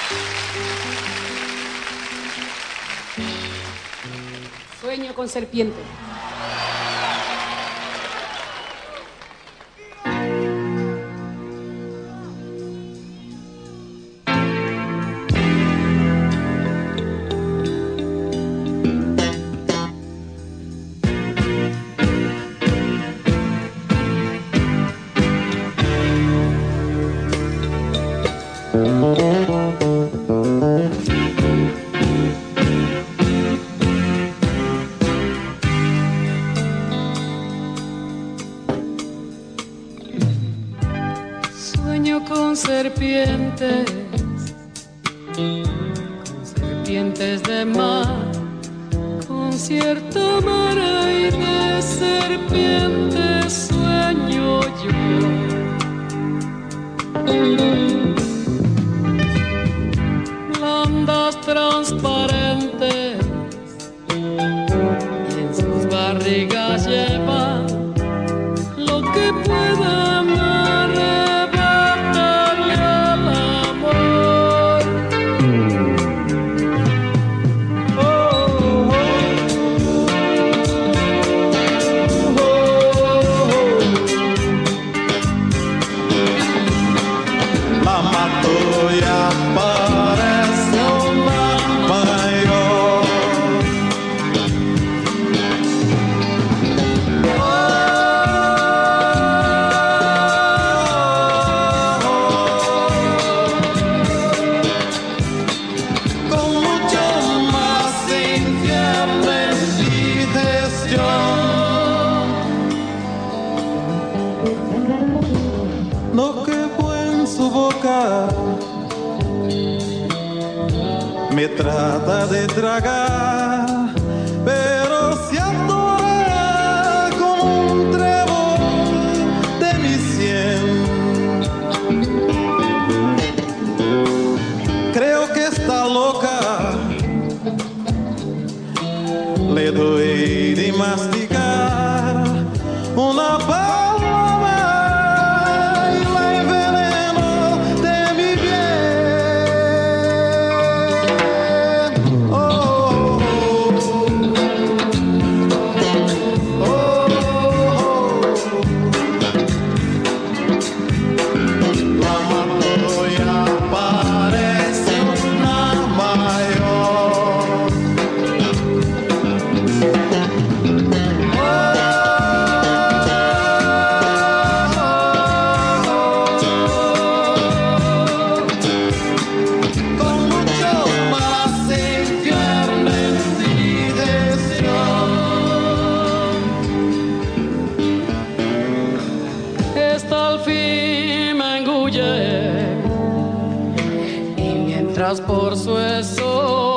Sueño con serpiente. Sueño con serpientes, de mar, con cierto mar y de serpientes sueño yo. Blandas transparentes y en sus barrigas llevan lo que puedan arrebatarle al amor. Oh, oh, oh, oh. La mato y aparece una mayor. Con mucho más infierno en digestión. Lo que fue en su boca me trata de tragar, pero se atora con un trébol de mi sien. Creo que está loca, le doy de masticar una paloma y la enveneno de mi bien. Oh, oh, oh, la mato y aparece una mayor. Con mucho más infierno en digestión. Esta al fin me engulle y mientras por su eso